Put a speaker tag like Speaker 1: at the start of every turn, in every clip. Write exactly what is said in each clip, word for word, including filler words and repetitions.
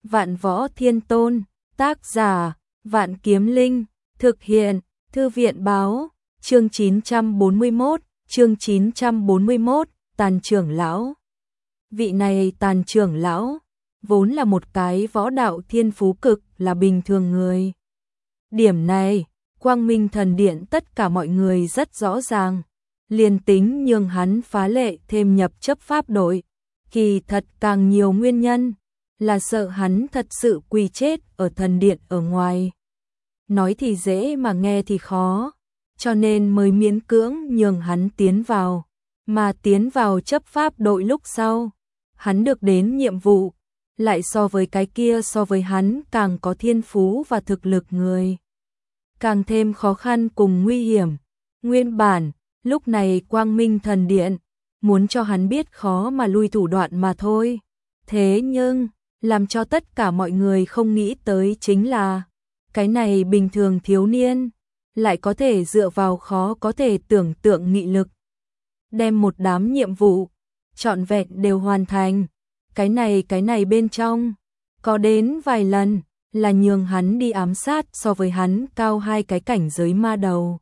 Speaker 1: Vạn Võ Thiên Tôn, tác giả, Vạn Kiếm Linh, thực hiện, Thư viện báo, chương chín trăm bốn mươi mốt, chương chín trăm bốn mươi mốt, Tàn trưởng lão. Vị này Tàn trưởng lão, vốn là một cái võ đạo thiên phú cực là bình thường người. Điểm này, Quang Minh Thần Điện tất cả mọi người rất rõ ràng, liền tính nhường hắn phá lệ thêm nhập chấp pháp đội, kỳ thật càng nhiều nguyên nhân, là sợ hắn thật sự quỳ chết ở thần điện ở ngoài. Nói thì dễ mà nghe thì khó, cho nên mới miễn cưỡng nhường hắn tiến vào, mà tiến vào chấp pháp đội lúc sau, hắn được đến nhiệm vụ, lại so với cái kia so với hắn càng có thiên phú và thực lực người. Càng thêm khó khăn cùng nguy hiểm, nguyên bản, lúc này Quang Minh Thần Điện, muốn cho hắn biết khó mà lui thủ đoạn mà thôi. Thế nhưng, làm cho tất cả mọi người không nghĩ tới chính là, cái này bình thường thiếu niên, lại có thể dựa vào khó có thể tưởng tượng nghị lực. Đem một đám nhiệm vụ, trọn vẹn đều hoàn thành. Cái này cái này bên trong, có đến vài lần, là nhường hắn đi ám sát so với hắn cao hai cái cảnh giới ma đầu.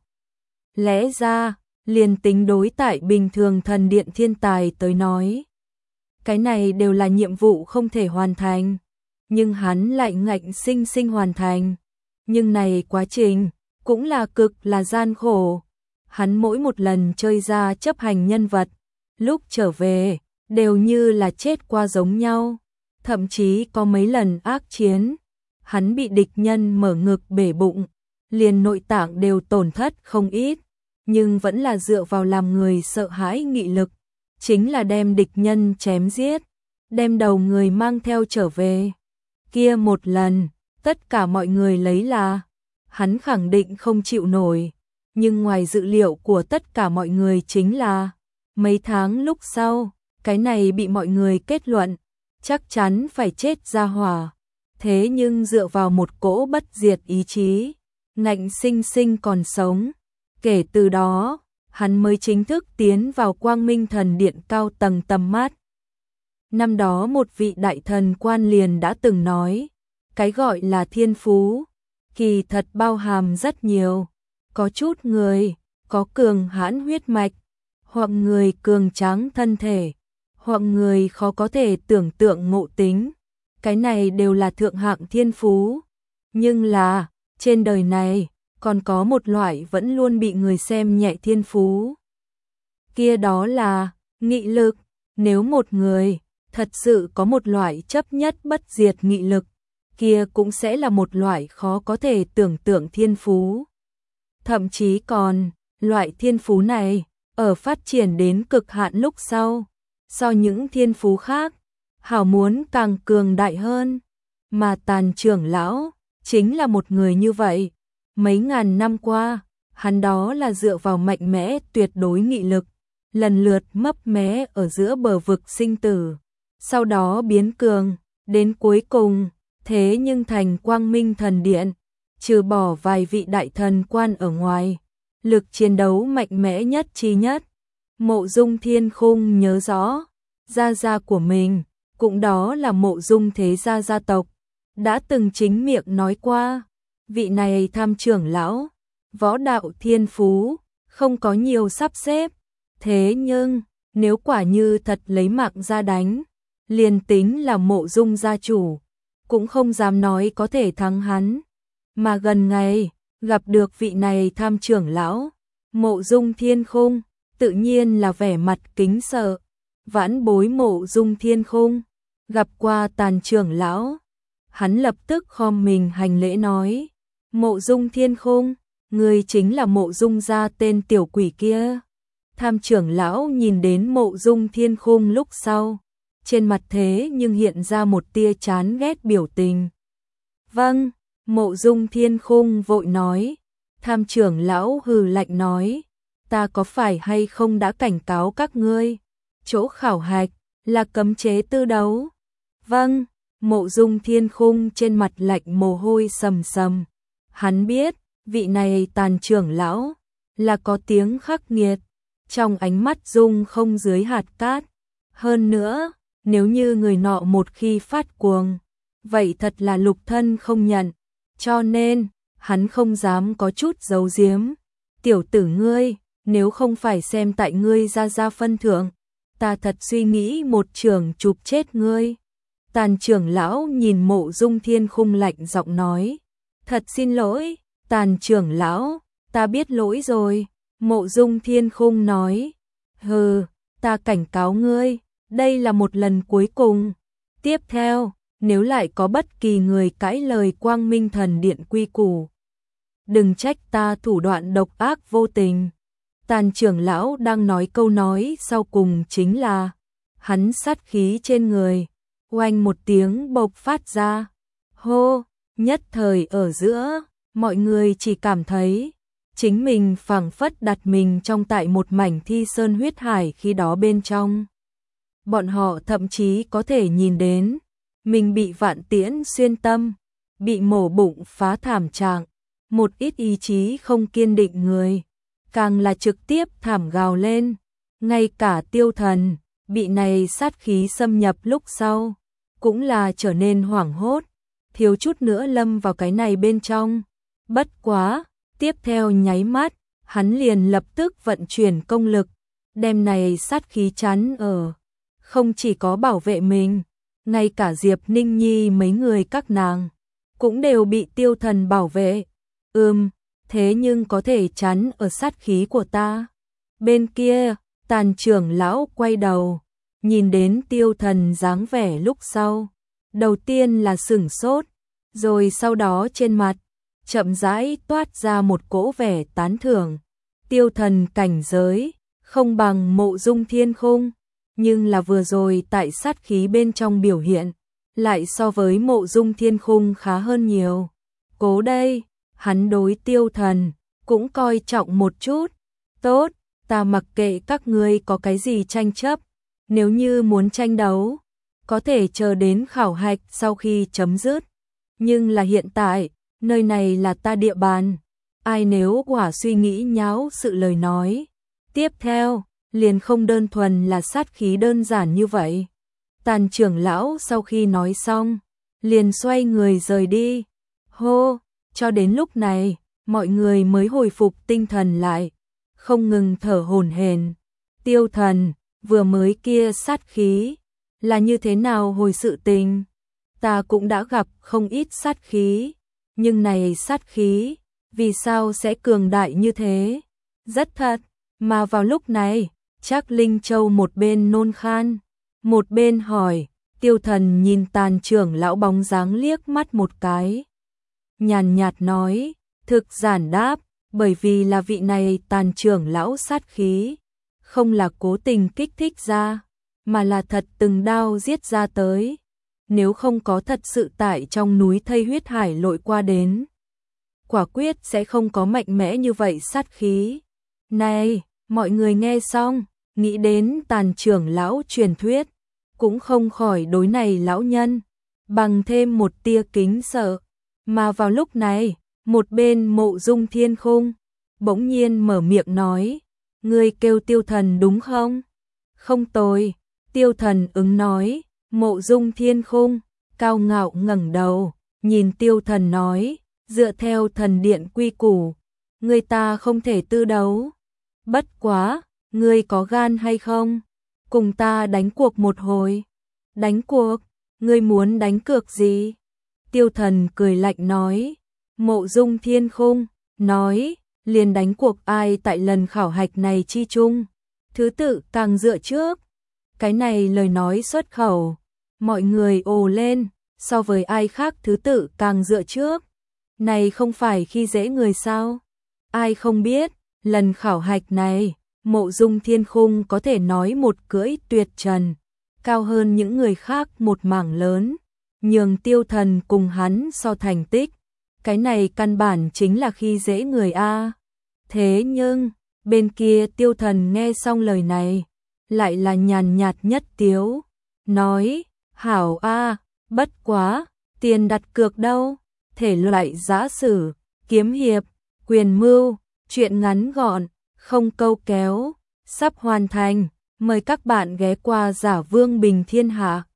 Speaker 1: Lẽ ra, liền tính đối tại bình thường thần điện thiên tài tới nói. Cái này đều là nhiệm vụ không thể hoàn thành, nhưng hắn lại ngạnh sinh sinh hoàn thành. Nhưng này quá trình, cũng là cực là gian khổ. Hắn mỗi một lần chơi ra chấp hành nhân vật, lúc trở về, đều như là chết qua giống nhau. Thậm chí có mấy lần ác chiến, hắn bị địch nhân mở ngực bể bụng, liền nội tạng đều tổn thất không ít, nhưng vẫn là dựa vào làm người sợ hãi nghị lực, chính là đem địch nhân chém giết, đem đầu người mang theo trở về. Kia một lần, tất cả mọi người lấy là, hắn khẳng định không chịu nổi, nhưng ngoài dự liệu của tất cả mọi người chính là, mấy tháng lúc sau, cái này bị mọi người kết luận, chắc chắn phải chết ra hỏa. Thế nhưng dựa vào một cỗ bất diệt ý chí, ngạnh sinh sinh còn sống. Kể từ đó, hắn mới chính thức tiến vào Quang Minh Thần Điện cao tầng tầm mắt. Năm đó một vị đại thần quan liền đã từng nói, cái gọi là thiên phú, kỳ thật bao hàm rất nhiều. Có chút người, có cường hãn huyết mạch, hoặc người cường tráng thân thể, hoặc người khó có thể tưởng tượng ngộ tính. Cái này đều là thượng hạng thiên phú. Nhưng là, trên đời này, còn có một loại vẫn luôn bị người xem nhẹ thiên phú. Kia đó là, nghị lực. Nếu một người, thật sự có một loại chấp nhất bất diệt nghị lực, kia cũng sẽ là một loại khó có thể tưởng tượng thiên phú. Thậm chí còn, loại thiên phú này, ở phát triển đến cực hạn lúc sau, so những thiên phú khác, hảo muốn càng cường đại hơn. Mà Tàn trưởng lão, chính là một người như vậy. Mấy ngàn năm qua, hắn đó là dựa vào mạnh mẽ tuyệt đối nghị lực, lần lượt mấp mé ở giữa bờ vực sinh tử, sau đó biến cường, đến cuối cùng, thế nhưng thành Quang Minh Thần Điện, trừ bỏ vài vị đại thần quan ở ngoài, lực chiến đấu mạnh mẽ nhất chi nhất. Mộ Dung Thiên Khung nhớ rõ, gia gia của mình, cũng đó là Mộ Dung thế gia gia tộc, đã từng chính miệng nói qua, vị này tham trưởng lão, võ đạo thiên phú, không có nhiều sắp xếp. Thế nhưng, nếu quả như thật lấy mạng ra đánh, liền tính là Mộ Dung gia chủ, cũng không dám nói có thể thắng hắn. Mà gần ngày, gặp được vị này tham trưởng lão, Mộ Dung Thiên Khung, tự nhiên là vẻ mặt kính sợ. Vãn bối Mộ Dung Thiên Khung, gặp qua Tàn trưởng lão. Hắn lập tức khom mình hành lễ nói, Mộ Dung Thiên Khung, người chính là Mộ Dung gia tên tiểu quỷ kia. Tham trưởng lão nhìn đến Mộ Dung Thiên Khung lúc sau, trên mặt thế nhưng hiện ra một tia chán ghét biểu tình. Vâng, Mộ Dung Thiên Khung vội nói. Tham trưởng lão hừ lạnh nói, ta có phải hay không đã cảnh cáo các ngươi, chỗ khảo hạch là cấm chế tư đấu. Vâng. Mộ Dung Thiên Khung trên mặt lạnh mồ hôi sầm sầm. Hắn biết, vị này Tàn trưởng lão, là có tiếng khắc nghiệt, trong ánh mắt dung không dưới hạt cát. Hơn nữa, nếu như người nọ một khi phát cuồng, vậy thật là lục thân không nhận, cho nên, hắn không dám có chút giấu giếm. Tiểu tử ngươi, nếu không phải xem tại ngươi ra ra phân thượng, ta thật suy nghĩ một trường chụp chết ngươi. Tàn trưởng lão nhìn Mộ Dung Thiên Khung lạnh giọng nói, thật xin lỗi, Tàn trưởng lão, ta biết lỗi rồi. Mộ Dung Thiên Khung nói, hừ, ta cảnh cáo ngươi, đây là một lần cuối cùng. Tiếp theo, nếu lại có bất kỳ người cãi lời Quang Minh Thần Điện quy củ, đừng trách ta thủ đoạn độc ác vô tình. Tàn trưởng lão đang nói câu nói sau cùng chính là, hắn sát khí trên người, oanh một tiếng bộc phát ra. Hô, nhất thời ở giữa, mọi người chỉ cảm thấy chính mình phảng phất đặt mình trong tại một mảnh thi sơn huyết hải khi đó bên trong. Bọn họ thậm chí có thể nhìn đến, mình bị vạn tiễn xuyên tâm, bị mổ bụng phá thảm trạng, một ít ý chí không kiên định người, càng là trực tiếp thảm gào lên. Ngay cả Tiêu Thần, bị này sát khí xâm nhập lúc sau, cũng là trở nên hoảng hốt, thiếu chút nữa lâm vào cái này bên trong. Bất quá, tiếp theo nháy mắt, hắn liền lập tức vận chuyển công lực, đem này sát khí chắn ở. Không chỉ có bảo vệ mình, ngay cả Diệp Ninh Nhi mấy người các nàng, cũng đều bị Tiêu Thần bảo vệ. Ừm, thế nhưng có thể chắn ở sát khí của ta. Bên kia, Tàn trưởng lão quay đầu, nhìn đến Tiêu Thần dáng vẻ lúc sau. Đầu tiên là sửng sốt, rồi sau đó trên mặt, chậm rãi toát ra một cỗ vẻ tán thưởng. Tiêu Thần cảnh giới, không bằng Mộ Dung Thiên Khung, nhưng là vừa rồi tại sát khí bên trong biểu hiện, lại so với Mộ Dung Thiên Khung khá hơn nhiều. Cố đây, hắn đối Tiêu Thần, cũng coi trọng một chút. Tốt, ta mặc kệ các ngươi có cái gì tranh chấp, nếu như muốn tranh đấu, có thể chờ đến khảo hạch sau khi chấm dứt. Nhưng là hiện tại, nơi này là ta địa bàn, ai nếu quả suy nghĩ nháo sự lời nói, tiếp theo, liền không đơn thuần là sát khí đơn giản như vậy. Tàn trưởng lão sau khi nói xong, liền xoay người rời đi. Hô, cho đến lúc này, mọi người mới hồi phục tinh thần lại, không ngừng thở hổn hển. Tiêu Thần, vừa mới kia sát khí, là như thế nào hồi sự tình? Ta cũng đã gặp không ít sát khí, nhưng này sát khí, vì sao sẽ cường đại như thế? Rất thật, mà vào lúc này, Trác Linh Châu một bên nôn khan, một bên hỏi. Tiêu Thần nhìn Tàn trưởng lão bóng dáng liếc mắt một cái, nhàn nhạt nói, thực giản đáp, bởi vì là vị này Tàn trưởng lão sát khí, không là cố tình kích thích ra, mà là thật từng đao giết ra tới. Nếu không có thật sự tại trong núi thây huyết hải lội qua đến, quả quyết sẽ không có mạnh mẽ như vậy sát khí. Này, mọi người nghe xong, nghĩ đến Tàn trưởng lão truyền thuyết, cũng không khỏi đối này lão nhân bằng thêm một tia kính sợ. Mà vào lúc này, một bên Mộ Dung Thiên Khung bỗng nhiên mở miệng nói, ngươi kêu Tiêu Thần đúng không? Không tồi. Tiêu Thần ứng nói. Mộ Dung Thiên Khung cao ngạo ngẩng đầu, nhìn Tiêu Thần nói, dựa theo thần điện quy củ, người ta không thể tư đấu. Bất quá, ngươi có gan hay không? Cùng ta đánh cuộc một hồi. Đánh cuộc? Ngươi muốn đánh cược gì? Tiêu Thần cười lạnh nói. Mộ Dung Thiên Khung nói, liền đánh cuộc ai tại lần khảo hạch này chi chung, thứ tự càng dựa trước. Cái này lời nói xuất khẩu, mọi người ồ lên, so với ai khác thứ tự càng dựa trước. Này không phải khi dễ người sao? Ai không biết, lần khảo hạch này, Mộ Dung Thiên Khung có thể nói một cưỡi tuyệt trần, cao hơn những người khác một mảng lớn, nhường Tiêu Thần cùng hắn so thành tích. Cái này căn bản chính là khi dễ người a. Thế nhưng, bên kia Tiêu Thần nghe xong lời này, lại là nhàn nhạt nhất tiếu, nói, hảo a, bất quá, tiền đặt cược đâu, thể loại giã sử, kiếm hiệp, quyền mưu, chuyện ngắn gọn, không câu kéo, sắp hoàn thành, mời các bạn ghé qua Giả Vương Bình Thiên Hạ.